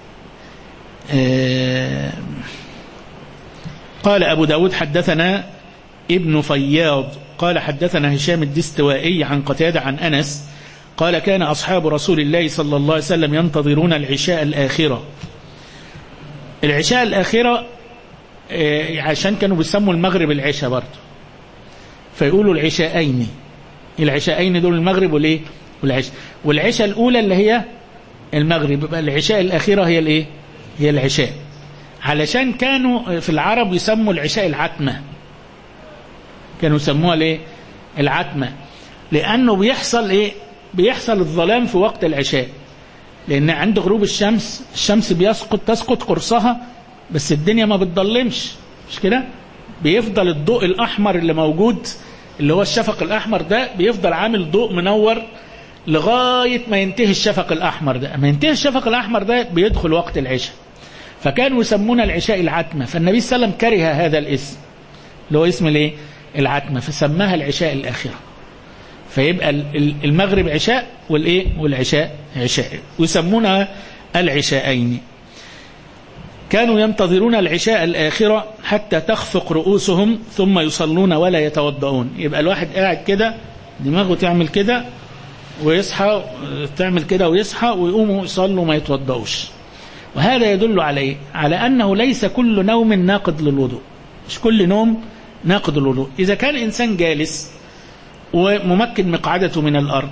قال أبو داود حدثنا ابن فياض قال حدثنا هشام الدستوائي عن قتادة عن أنس قال كان أصحاب رسول الله صلى الله عليه وسلم ينتظرون العشاء الآخرة. العشاء الآخرة عشان كانوا بيسموا المغرب العشاء برضه، فيقولوا العشاءين دول المغرب والعشاء. والعشاء الأولى اللي هي المغرب، يبقى العشاء الأخيرة هي هي العشاء. علشان كانوا في العرب يسموا العشاء العتمة، كانوا يسموها العتمة، لأنه بيحصل الظلام في وقت العشاء، لأن عند غروب الشمس بيسقط تسقط قرصها، بس الدنيا ما بتضلمش، مش كده؟ بيفضل الضوء الأحمر اللي موجود اللي هو الشفق الأحمر ده بيفضل عامل ضوء منور لغاية ما ينتهي الشفق الأحمر ده. ما ينتهي الشفق الأحمر ده بيدخل وقت العشاء، فكانوا يسمون العشاء العتمة. فالنبي صلى الله عليه وسلم كره هذا الاسم اللي هو اسم الايه العتمة، فسماها العشاء الآخرة. فيبقى المغرب عشاء والايه والعشاء عشاء، ويسمونها العشاءين. كانوا ينتظرون العشاء الآخرة حتى تخفق رؤوسهم ثم يصلون ولا يتوضؤون. يبقى الواحد قاعد كده دماغه تعمل كده ويصحى، تعمل كده ويصحى، ويقوموا يصلوا ما يتوضؤوش. وهذا يدل عليه على أنه ليس كل نوم ناقض للوضوء، مش كل نوم ناقض للوضوء. إذا كان إنسان جالس وممكن مقعدته من الأرض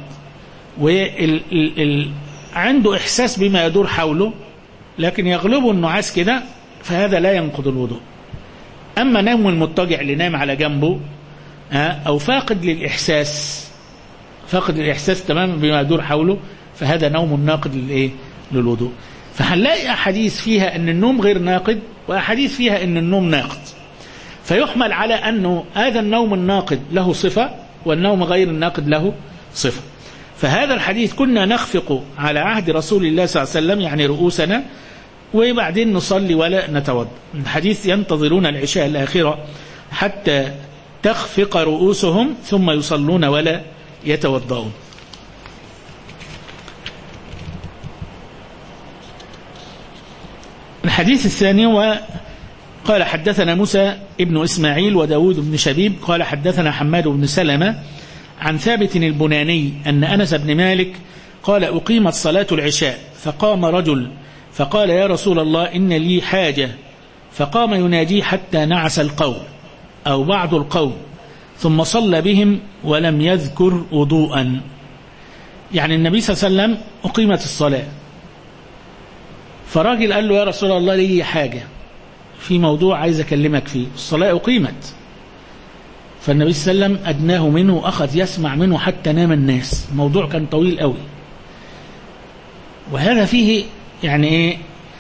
وعنده إحساس بما يدور حوله لكن يغلبه النعاس كده، فهذا لا ينقض الوضوء. أما نوم المضطجع اللي نام على جنبه أو فاقد للإحساس تماما بما يدور حوله، فهذا نوم ناقض للوضوء. فهنلاقي أحاديث فيها أن النوم غير ناقض وأحاديث فيها أن النوم ناقض، فيحمل على أنه هذا النوم الناقض له صفة والنوم غير الناقض له صفة. فهذا الحديث كنا نخفق على عهد رسول الله صلى الله عليه وسلم يعني رؤوسنا وبعدين نصلي ولا نتوضا. الحديث ينتظرون العشاء الآخرة حتى تخفق رؤوسهم ثم يصلون ولا يتوضؤون. الحديث الثاني قال حدثنا موسى ابن إسماعيل وداود بن شبيب قال حدثنا حماد بن سلمة عن ثابت البناني أن أنس بن مالك قال أقيمت صلاة العشاء فقام رجل فقال يا رسول الله إن لي حاجة، فقام يناجي حتى نعس القوم أو بعض القوم ثم صلى بهم ولم يذكر وضوءا. يعني النبي صلى الله عليه وسلم أقيمت الصلاة، فراجل قال له يا رسول الله لي حاجة في موضوع عايز أكلمك فيه، الصلاة أقيمت. فالنبي صلى الله عليه وسلم أدناه منه وأخذ يسمع منه حتى نام الناس. الموضوع كان طويل قوي، وهذا فيه يعني إيه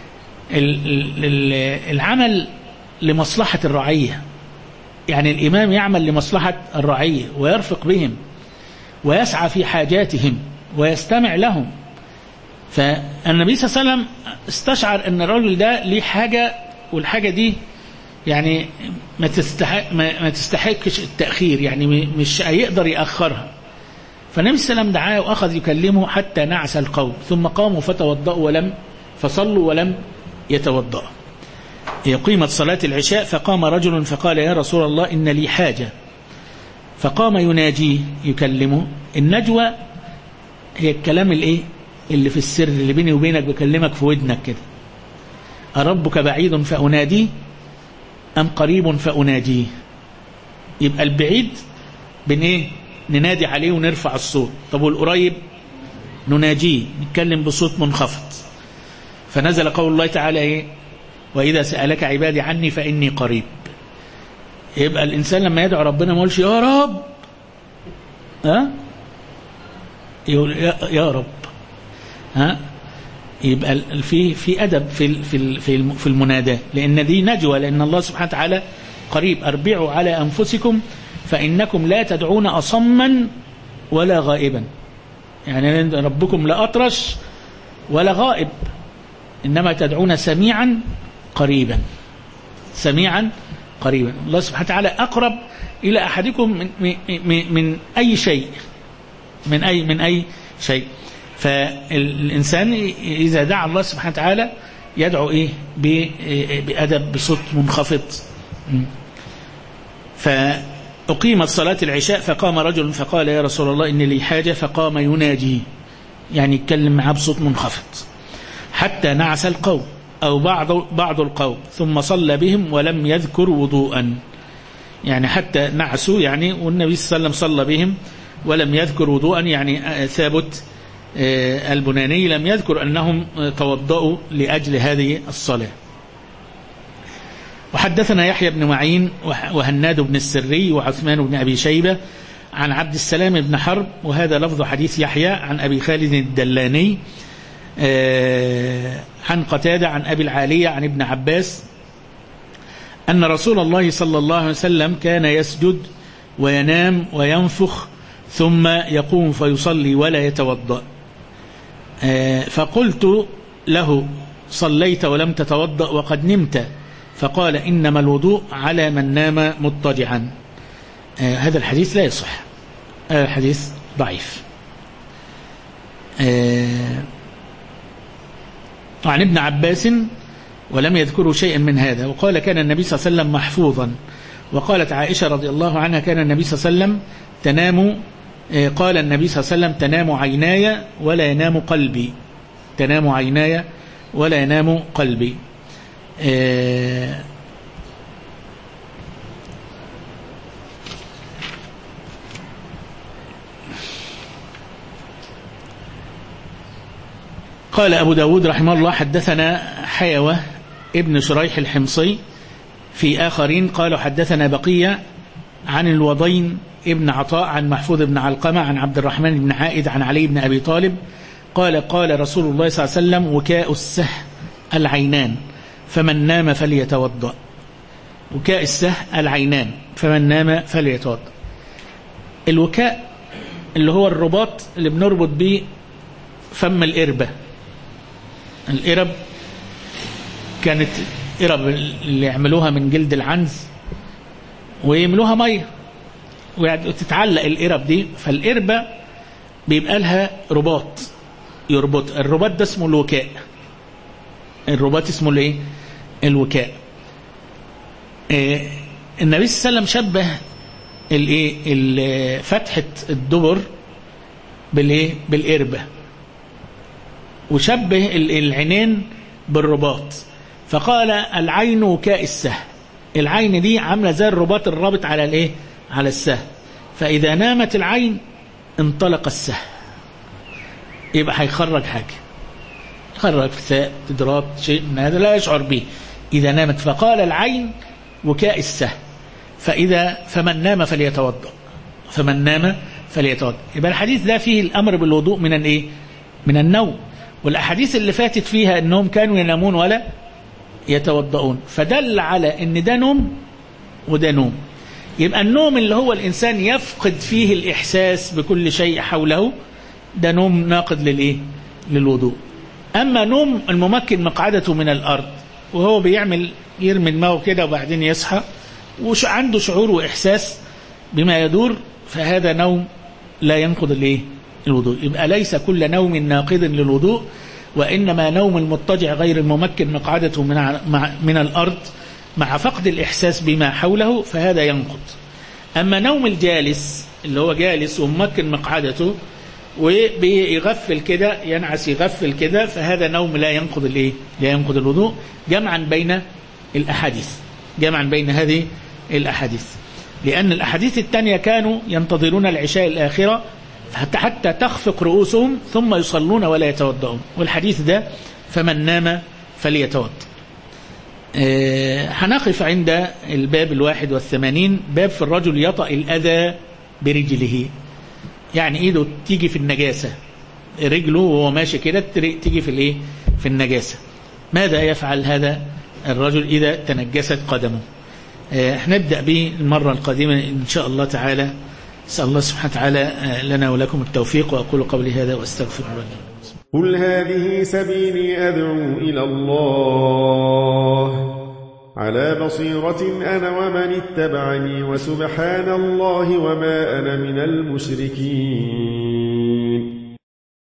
العمل لمصلحة الرعية. يعني الإمام يعمل لمصلحة الرعية ويرفق بهم ويسعى في حاجاتهم ويستمع لهم. فالنبي صلى الله عليه وسلم استشعر أن الرجل ده ليه حاجة، والحاجة دي يعني ما تستحقش التأخير، يعني مش هيقدر يأخرها. فالنبي صلى الله عليه وسلم دعاه وأخذ يكلمه حتى نعس القوم ثم قاموا فتوضأوا فصلوا ولم يتوضأوا. قيمت صلاة العشاء فقام رجل فقال يا رسول الله إن لي حاجة، فقام يناجيه يكلمه. النجوى هي الكلام اللي في السر اللي بيني وبينك، بكلمك في ودنك كده. أربك بعيد فأناديه أم قريب فأناجيه؟ يبقى البعيد ننادي عليه ونرفع الصوت، طب والقريب نناجيه نتكلم بصوت منخفض. فنزل قول الله تعالى وإذا سألك عبادي عني فإني قريب. يبقى الإنسان لما يدعو ربنا ما يقولش يا رب، يقول يا رب. يبقى في أدب في المناداة، لأن دي نجوى، لأن الله سبحانه وتعالى قريب. أربعوا على أنفسكم فإنكم لا تدعون أصما ولا غائبا. يعني ربكم لا أطرش ولا غائب، إنما تدعون سميعا قريبا. سميعا قريبا. الله سبحانه وتعالى أقرب إلى أحدكم من أي شيء، من أي شيء. فالإنسان إذا دعا الله سبحانه وتعالى يدعو بأدب بصوت منخفض. فأقيمت صلاة العشاء فقام رجل فقال يا رسول الله إن لي حاجة، فقام يناجي يعني يتكلم معه بصوت منخفض حتى نعس القوم أو بعض القوم ثم صلى بهم ولم يذكر وضوءا. يعني حتى نعسوا يعني، والنبي صلى الله عليه وسلم صلى بهم ولم يذكر وضوءا. يعني ثابت البناني لم يذكر أنهم توضؤوا لأجل هذه الصلاة. وحدثنا يحيى بن معين وهناد بن السري وعثمان بن أبي شيبة عن عبد السلام بن حرب، وهذا لفظ حديث يحيى عن أبي خالد الدلاني عن قتادة عن أبي العالية عن ابن عباس أن رسول الله صلى الله عليه وسلم كان يسجد وينام وينفخ ثم يقوم فيصلي ولا يتوضأ. فقلت له: صليت ولم تتوضأ وقد نمت؟ فقال: إنما الوضوء على من نام مضطجعا. هذا الحديث لا يصح، هذا الحديث ضعيف. عن ابن عباس ولم يذكروا شيئا من هذا، وقال: كان النبي صلى الله عليه وسلم محفوظا. وقالت عائشة رضي الله عنها: كان النبي صلى الله عليه وسلم قال النبي صلى الله عليه وسلم: تنام عيناي ولا ينام قلبي، تنام عيناي ولا ينام قلبي. قال أبو داود رحمه الله: حدثنا حيوة ابن شريح الحمصي. في آخرين قالوا: حدثنا بقية عن الوضين ابن عطاء عن محفوظ بن علقمة عن عبد الرحمن بن عائد عن علي بن أبي طالب قال رسول الله صلى الله عليه وسلم: وكاء السه العينان فمن نام فليتوضأ. وكاء السه العينان فمن نام فليتوضأ. الوكاء اللي هو الرباط اللي بنربط به فم الإربة. الإرب كانت إرب اللي يعملوها من جلد العنز ويملوها مية وتتعلق الإرب دي، فالإربة بيبقى لها رباط يربط. الرباط ده اسمه الوكاء. الرباط اسمه الايه؟ الوكاء. النبي صلى الله عليه وسلم شبه فتحة الدبر بالإربة، وشبه العينين بالرباط، فقال: العين وكاء السه. العين دي عامله زي الرباط الرابط على على السه، فإذا نامت العين انطلق السه، يبقى هيخرج حاجة، يخرج ثاء تدرات شيء من هذا لا يشعر به إذا نامت. فقال: العين وكاء السه فمن نام فليتوضأ، فمن نام فليتوضأ. يبقى الحديث ده فيه الأمر بالوضوء من النوم، والأحاديث اللي فاتت فيها أنهم كانوا ينامون ولا يتوضؤون، فدل على أن ده نوم وده نوم. يبقى النوم اللي هو الإنسان يفقد فيه الإحساس بكل شيء حوله، ده نوم ناقض للوضوء. أما نوم الممكن مقعدته من الأرض وهو يرمي دماغه كده وبعدين يصحى وعنده شعور وإحساس بما يدور، فهذا نوم لا ينقض الوضوء. يبقى ليس كل نوم ناقض للوضوء، وإنما نوم المضطجع غير الممكن مقعدته من الأرض مع فقد الإحساس بما حوله، فهذا ينقض. أما نوم الجالس اللي هو جالس وممكن مقعدته وبيغفل كده، ينعس يغفل كده، فهذا نوم لا ينقض لا ينقض الوضوء. جمعا بين الأحاديث، جمعا بين هذه الأحاديث، لأن الأحاديث الثانية كانوا ينتظرون العشاء الآخرة حتى تخفق رؤوسهم ثم يصلون ولا يتوضؤون، والحديث ده فمن نام فليتوضأ. هنقف عند الباب 81، باب في الرجل يطأ الأذى برجله، يعني ايده تيجي في النجاسة، رجله وهو ماشي كده تيجي في النجاسة. ماذا يفعل هذا الرجل إذا تنجست قدمه؟ هنبدأ به المرة القادمة إن شاء الله تعالى. أسأل الله سبحانه وتعالى لنا ولكم التوفيق، وأقول قولي هذا وأستغفر الله. قل هذه سبيلي أدعو إلى الله على بصيرة أنا ومن اتبعني، وسبحان الله وما أنا من المشركين.